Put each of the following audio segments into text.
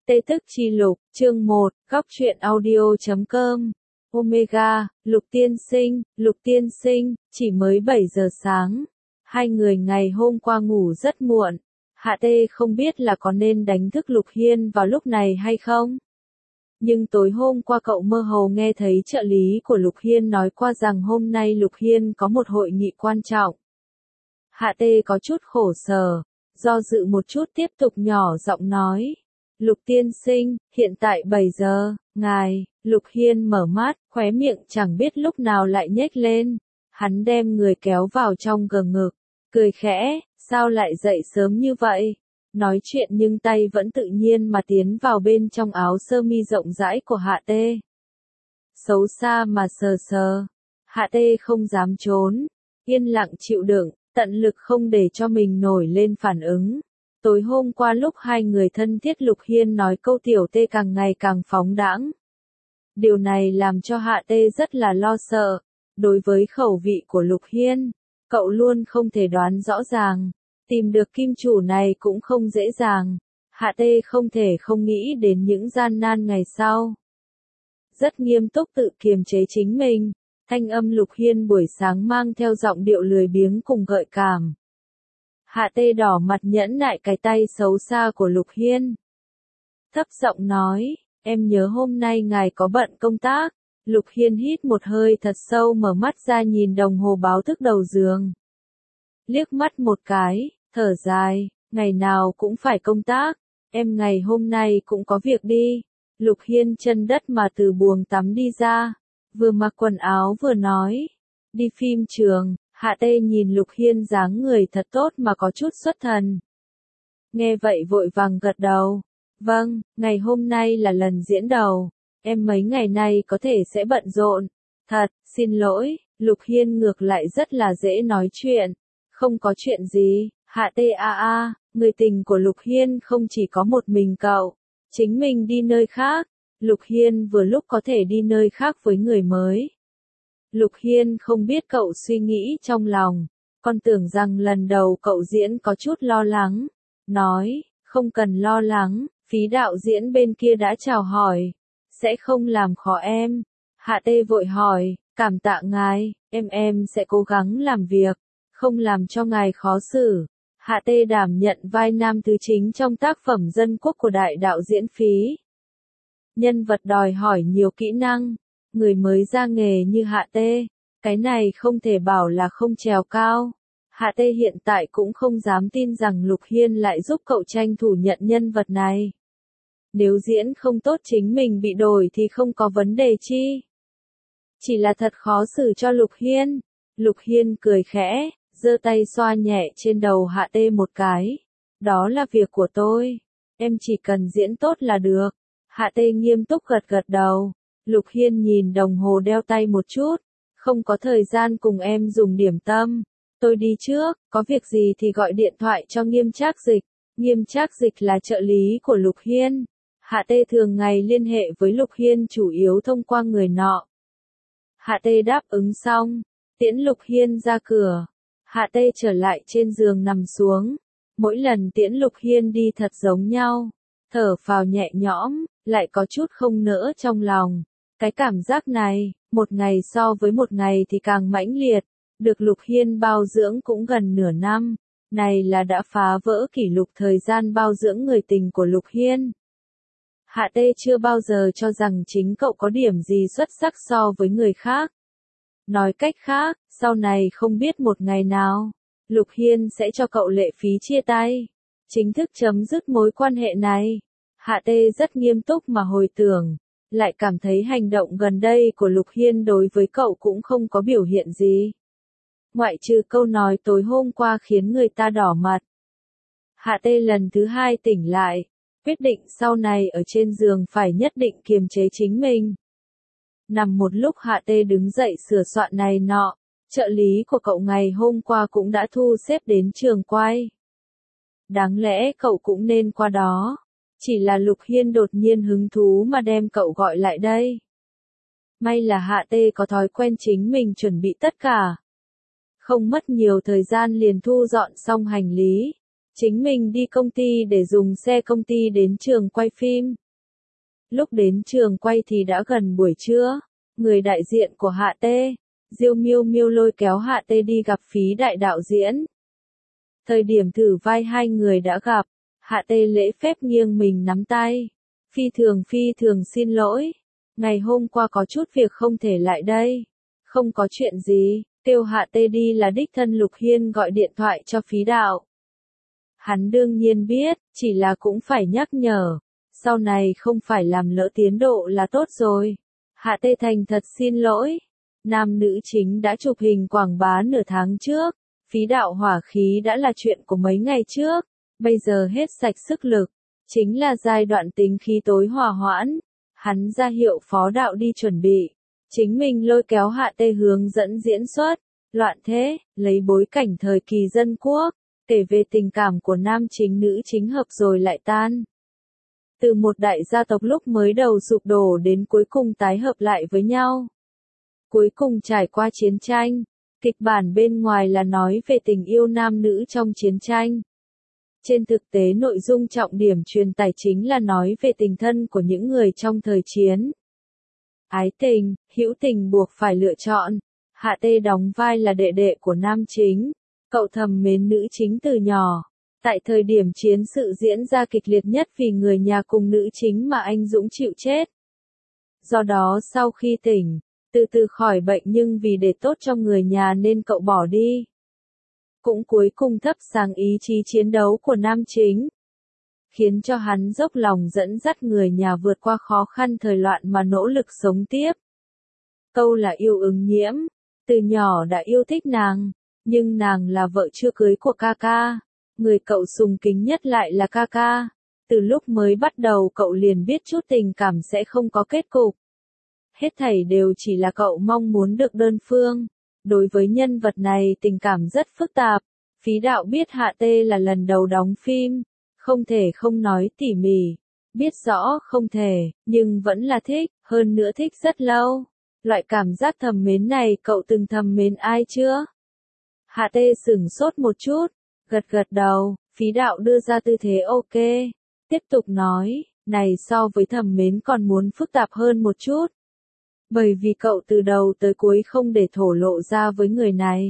Tê Tức Chi Lục, chương 1, góc truyện audio.com. Omega, Lục tiên sinh, chỉ mới 7 giờ sáng. Hai người ngày hôm qua ngủ rất muộn. Hạ Tê không biết là có nên đánh thức Lục Hiên vào lúc này hay không. Nhưng tối hôm qua cậu mơ hồ nghe thấy trợ lý của Lục Hiên nói qua rằng hôm nay Lục Hiên có một hội nghị quan trọng. Hạ Tê có chút khổ sở, do dự một chút tiếp tục nhỏ giọng nói. Lục tiên sinh, hiện tại 7 giờ, ngài, Lục Hiên mở mắt, khóe miệng chẳng biết lúc nào lại nhếch lên. Hắn đem người kéo vào trong gờ ngực, cười khẽ, sao lại dậy sớm như vậy? Nói chuyện nhưng tay vẫn tự nhiên mà tiến vào bên trong áo sơ mi rộng rãi của Hạ Tê. Xấu xa mà sờ sờ, Hạ Tê không dám trốn, yên lặng chịu đựng, tận lực không để cho mình nổi lên phản ứng. Tối hôm qua lúc hai người thân thiết Lục Hiên nói câu tiểu Tê càng ngày càng phóng đãng. Điều này làm cho Hạ Tê rất là lo sợ. Đối với khẩu vị của Lục Hiên, cậu luôn không thể đoán rõ ràng. Tìm được kim chủ này cũng không dễ dàng. Hạ Tê không thể không nghĩ đến những gian nan ngày sau. Rất nghiêm túc tự kiềm chế chính mình. Thanh âm Lục Hiên buổi sáng mang theo giọng điệu lười biếng cùng gợi cảm. Hạ Tê đỏ mặt nhẫn nại cái tay xấu xa của Lục Hiên. Thấp giọng nói, em nhớ hôm nay ngài có bận công tác. Lục Hiên hít một hơi thật sâu, mở mắt ra nhìn đồng hồ báo thức đầu giường. Liếc mắt một cái, thở dài, ngày nào cũng phải công tác, em ngày hôm nay cũng có việc đi. Lục Hiên chân đất mà từ buồng tắm đi ra, vừa mặc quần áo vừa nói, đi phim trường. Hạ Tê nhìn Lục Hiên dáng người thật tốt mà có chút xuất thần. Nghe vậy vội vàng gật đầu. Vâng, ngày hôm nay là lần diễn đầu. Em mấy ngày nay có thể sẽ bận rộn. Thật, xin lỗi. Lục Hiên ngược lại rất là dễ nói chuyện. Không có chuyện gì. Hạ Tê người tình của Lục Hiên không chỉ có một mình cậu. Chính mình đi nơi khác. Lục Hiên vừa lúc có thể đi nơi khác với người mới. Lục Hiên không biết cậu suy nghĩ trong lòng, còn tưởng rằng lần đầu cậu diễn có chút lo lắng, nói, không cần lo lắng, phí đạo diễn bên kia đã chào hỏi, sẽ không làm khó em. Hạ Tê vội hỏi, cảm tạ ngài, em sẽ cố gắng làm việc, không làm cho ngài khó xử. Hạ Tê đảm nhận vai nam thứ chính trong tác phẩm Dân Quốc của đại đạo diễn Phí. Nhân vật đòi hỏi nhiều kỹ năng. Người mới ra nghề như Hạ Tê, cái này không thể bảo là không trèo cao. Hạ Tê hiện tại cũng không dám tin rằng Lục Hiên lại giúp cậu tranh thủ nhận nhân vật này. Nếu diễn không tốt chính mình bị đổi thì không có vấn đề chi. Chỉ là thật khó xử cho Lục Hiên. Lục Hiên cười khẽ, giơ tay xoa nhẹ trên đầu Hạ Tê một cái. Đó là việc của tôi. Em chỉ cần diễn tốt là được. Hạ Tê nghiêm túc gật gật đầu. Lục Hiên nhìn đồng hồ đeo tay một chút, không có thời gian cùng em dùng điểm tâm, tôi đi trước, có việc gì thì gọi điện thoại cho Nghiêm Trác Dịch. Nghiêm Trác Dịch là trợ lý của Lục Hiên. Hạ Tê thường ngày liên hệ với Lục Hiên chủ yếu thông qua người nọ. Hạ Tê đáp ứng xong, tiễn Lục Hiên ra cửa. Hạ Tê trở lại trên giường nằm xuống. Mỗi lần tiễn Lục Hiên đi thật giống nhau, thở phào nhẹ nhõm, lại có chút không nỡ trong lòng. Cái cảm giác này, một ngày so với một ngày thì càng mãnh liệt, được Lục Hiên bao dưỡng cũng gần nửa năm, này là đã phá vỡ kỷ lục thời gian bao dưỡng người tình của Lục Hiên. Hạ Tê chưa bao giờ cho rằng chính cậu có điểm gì xuất sắc so với người khác. Nói cách khác, sau này không biết một ngày nào, Lục Hiên sẽ cho cậu lệ phí chia tay, chính thức chấm dứt mối quan hệ này. Hạ Tê rất nghiêm túc mà hồi tưởng. Lại cảm thấy hành động gần đây của Lục Hiên đối với cậu cũng không có biểu hiện gì. Ngoại trừ câu nói tối hôm qua khiến người ta đỏ mặt. Hạ Tê lần thứ hai tỉnh lại, quyết định sau này ở trên giường phải nhất định kiềm chế chính mình. Nằm một lúc Hạ Tê đứng dậy sửa soạn này nọ, trợ lý của cậu ngày hôm qua cũng đã thu xếp đến trường quay. Đáng lẽ cậu cũng nên qua đó. Chỉ là Lục Hiên đột nhiên hứng thú mà đem cậu gọi lại đây. May là Hạ Tê có thói quen chính mình chuẩn bị tất cả. Không mất nhiều thời gian liền thu dọn xong hành lý. Chính mình đi công ty để dùng xe công ty đến trường quay phim. Lúc đến trường quay thì đã gần buổi trưa, người đại diện của Hạ Tê, Diêu Miêu Miêu lôi kéo Hạ Tê đi gặp Phí Đại đạo diễn. Thời điểm thử vai hai người đã gặp, Hạ Tê lễ phép nghiêng mình nắm tay. Phi thường xin lỗi. Ngày hôm qua có chút việc không thể lại đây. Không có chuyện gì, kêu Hạ Tê đi là đích thân Lục Hiên gọi điện thoại cho Phí Đạo. Hắn đương nhiên biết, chỉ là cũng phải nhắc nhở. Sau này không phải làm lỡ tiến độ là tốt rồi. Hạ Tê thành thật xin lỗi. Nam nữ chính đã chụp hình quảng bá nửa tháng trước. Phí Đạo hỏa khí đã là chuyện của mấy ngày trước. Bây giờ hết sạch sức lực. Chính là giai đoạn tính khí tối hòa hoãn. Hắn ra hiệu Phó Đạo đi chuẩn bị. Chính mình lôi kéo Hạ Tê hướng dẫn diễn xuất. Loạn thế, lấy bối cảnh thời kỳ dân quốc. Kể về tình cảm của nam chính nữ chính hợp rồi lại tan. Từ một đại gia tộc lúc mới đầu sụp đổ đến cuối cùng tái hợp lại với nhau. Cuối cùng trải qua chiến tranh, kịch bản bên ngoài là nói về tình yêu nam nữ trong chiến tranh. Trên thực tế nội dung trọng điểm truyền tải chính là nói về tình thân của những người trong thời chiến. Ái tình, hữu tình buộc phải lựa chọn. Hạ Tê đóng vai là đệ đệ của nam chính. Cậu thầm mến nữ chính từ nhỏ. Tại thời điểm chiến sự diễn ra kịch liệt nhất vì người nhà cùng nữ chính mà anh Dũng chịu chết. Do đó sau khi tỉnh, từ từ khỏi bệnh nhưng vì để tốt cho người nhà nên cậu bỏ đi. Cũng cuối cùng thắp sáng ý chí chiến đấu của nam chính. Khiến cho hắn dốc lòng dẫn dắt người nhà vượt qua khó khăn thời loạn mà nỗ lực sống tiếp. Câu là yêu ứng nhiễm. Từ nhỏ đã yêu thích nàng. Nhưng nàng là vợ chưa cưới của ca ca. Người cậu sùng kính nhất lại là ca ca. Từ lúc mới bắt đầu cậu liền biết chút tình cảm sẽ không có kết cục. Hết thảy đều chỉ là cậu mong muốn được đơn phương. Đối với nhân vật này tình cảm rất phức tạp. Phí Đạo biết Hạ Tê là lần đầu đóng phim. Không thể không nói tỉ mỉ. Biết rõ không thể, nhưng vẫn là thích, hơn nữa thích rất lâu. Loại cảm giác thầm mến này cậu từng thầm mến ai chưa? Hạ Tê sửng sốt một chút, gật đầu, Phí Đạo đưa ra tư thế ok. Tiếp tục nói, này so với thầm mến còn muốn phức tạp hơn một chút. Bởi vì cậu từ đầu tới cuối không để thổ lộ ra với người này.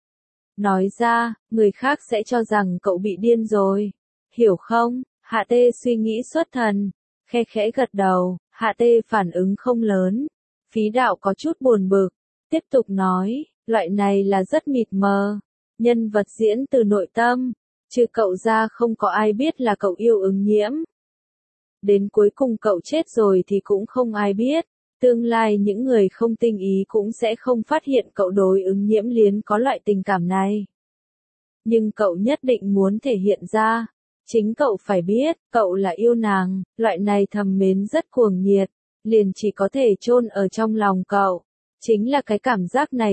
Nói ra, người khác sẽ cho rằng cậu bị điên rồi. Hiểu không? Hạ Tê suy nghĩ xuất thần. Khe khẽ gật đầu, Hạ Tê phản ứng không lớn. Phí Đạo có chút buồn bực. Tiếp tục nói, loại này là rất mịt mờ. Nhân vật diễn từ nội tâm. Trừ cậu ra không có ai biết là cậu yêu ứng nhiễm. Đến cuối cùng cậu chết rồi thì cũng không ai biết. Tương lai những người không tinh ý cũng sẽ không phát hiện cậu đối ứng nhiễm liến có loại tình cảm này. Nhưng cậu nhất định muốn thể hiện ra. Chính cậu phải biết, cậu là yêu nàng, loại này thầm mến rất cuồng nhiệt, liền chỉ có thể chôn ở trong lòng cậu. Chính là cái cảm giác này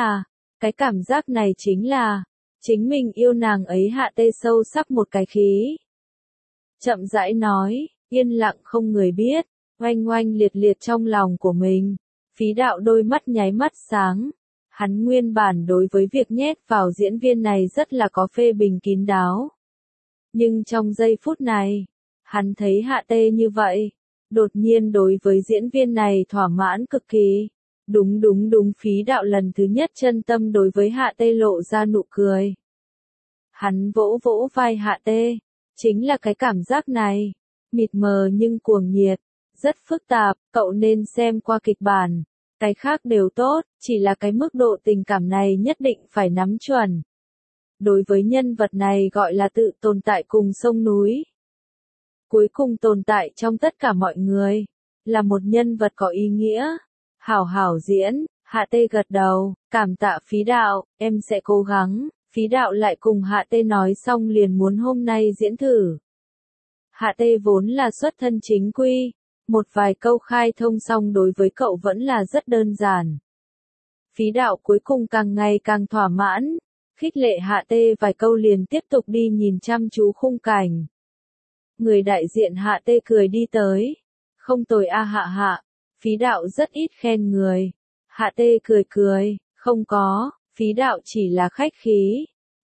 chính là, chính mình yêu nàng ấy. Hạ Tê sâu sắc một cái khí. Chậm rãi nói, yên lặng không người biết, oanh oanh liệt liệt trong lòng của mình. Phí Đạo đôi mắt nháy mắt sáng. Hắn nguyên bản đối với việc nhét vào diễn viên này rất là có phê bình kín đáo. Nhưng trong giây phút này, hắn thấy Hạ Tê như vậy, đột nhiên đối với diễn viên này thỏa mãn cực kỳ. Đúng, Phí Đạo lần thứ nhất chân tâm đối với Hạ Tê lộ ra nụ cười. Hắn vỗ vỗ vai Hạ Tê, chính là cái cảm giác này, mịt mờ nhưng cuồng nhiệt, rất phức tạp, cậu nên xem qua kịch bản. Cái khác đều tốt, chỉ là cái mức độ tình cảm này nhất định phải nắm chuẩn. Đối với nhân vật này gọi là tự tồn tại cùng sông núi. Cuối cùng tồn tại trong tất cả mọi người. Là một nhân vật có ý nghĩa. Hảo diễn, Hạ Tê gật đầu, cảm tạ Phí Đạo, em sẽ cố gắng. Phí Đạo lại cùng Hạ Tê nói xong liền muốn hôm nay diễn thử. Hạ Tê vốn là xuất thân chính quy. Một vài câu khai thông xong đối với cậu vẫn là rất đơn giản. Phí Đạo cuối cùng càng ngày càng thỏa mãn. Khích lệ Hạ Tê vài câu liền tiếp tục đi nhìn chăm chú khung cảnh. Người đại diện Hạ Tê cười đi tới. Không tồi a Hạ. Phí Đạo rất ít khen người. Hạ Tê cười, không có, Phí Đạo chỉ là khách khí.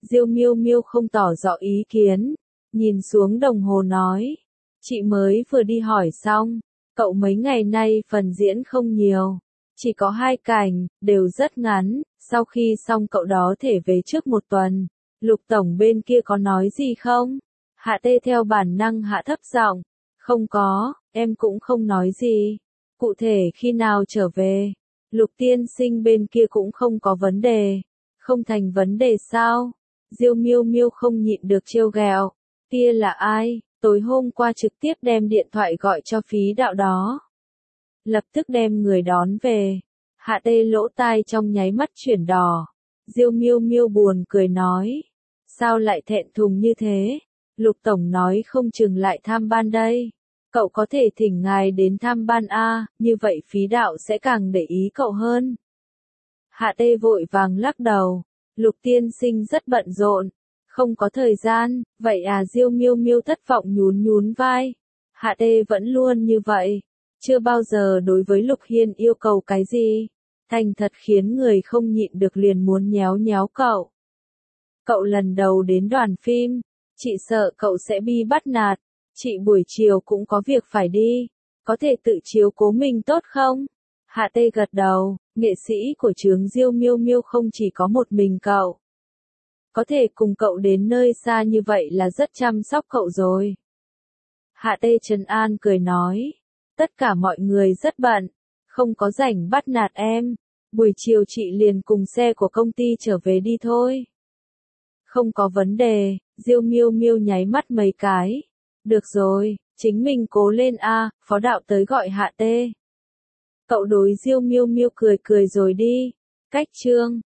Diêu Miêu Miêu không tỏ rõ ý kiến, nhìn xuống đồng hồ nói, chị mới vừa đi hỏi xong, cậu mấy ngày nay phần diễn không nhiều, chỉ có 2 cảnh, đều rất ngắn, sau khi xong cậu đó thể về trước 1 tuần. Lục tổng bên kia có nói gì không? Hạ Tê theo bản năng hạ thấp giọng, không có, em cũng không nói gì. Cụ thể khi nào trở về? Lục tiên sinh bên kia cũng không có vấn đề. Không thành vấn đề sao? Diêu Miêu Miêu không nhịn được trêu ghẹo. Kia là ai? Tối hôm qua trực tiếp đem điện thoại gọi cho phí đạo đó. Lập tức đem người đón về. Hạ Tê lỗ tai trong nháy mắt chuyển đỏ. Diêu Miêu Miêu buồn cười nói. Sao lại thẹn thùng như thế? Lục tổng nói không chừng lại tham ban đây. Cậu có thể thỉnh ngài đến tham ban a, như vậy phí đạo sẽ càng để ý cậu hơn. Hạ Tê vội vàng lắc đầu. Lục tiên sinh rất bận rộn. Không có thời gian, vậy à? Diêu Miêu Miêu thất vọng nhún nhún vai. Hạ Tê vẫn luôn như vậy. Chưa bao giờ đối với Lục Hiên yêu cầu cái gì. Thành thật khiến người không nhịn được liền muốn nhéo nhéo cậu. Cậu lần đầu đến đoàn phim, chị sợ cậu sẽ bị bắt nạt. Chị buổi chiều cũng có việc phải đi. Có thể tự chiếu cố mình tốt không? Hạ Tê gật đầu, nghệ sĩ của chướng Diêu Miêu Miêu không chỉ có một mình cậu. Có thể cùng cậu đến nơi xa như vậy là rất chăm sóc cậu rồi. Hạ Tê trấn an cười nói. Tất cả mọi người rất bận, không có rảnh bắt nạt em. Buổi chiều chị liền cùng xe của công ty trở về đi thôi. Không có vấn đề, Diêu Miêu Miêu nháy mắt mấy cái. Được rồi, chính mình cố lên a, phó đạo tới gọi Hạ Tê. Cậu đối Diêu Miêu Miêu cười cười rồi đi. Cách chương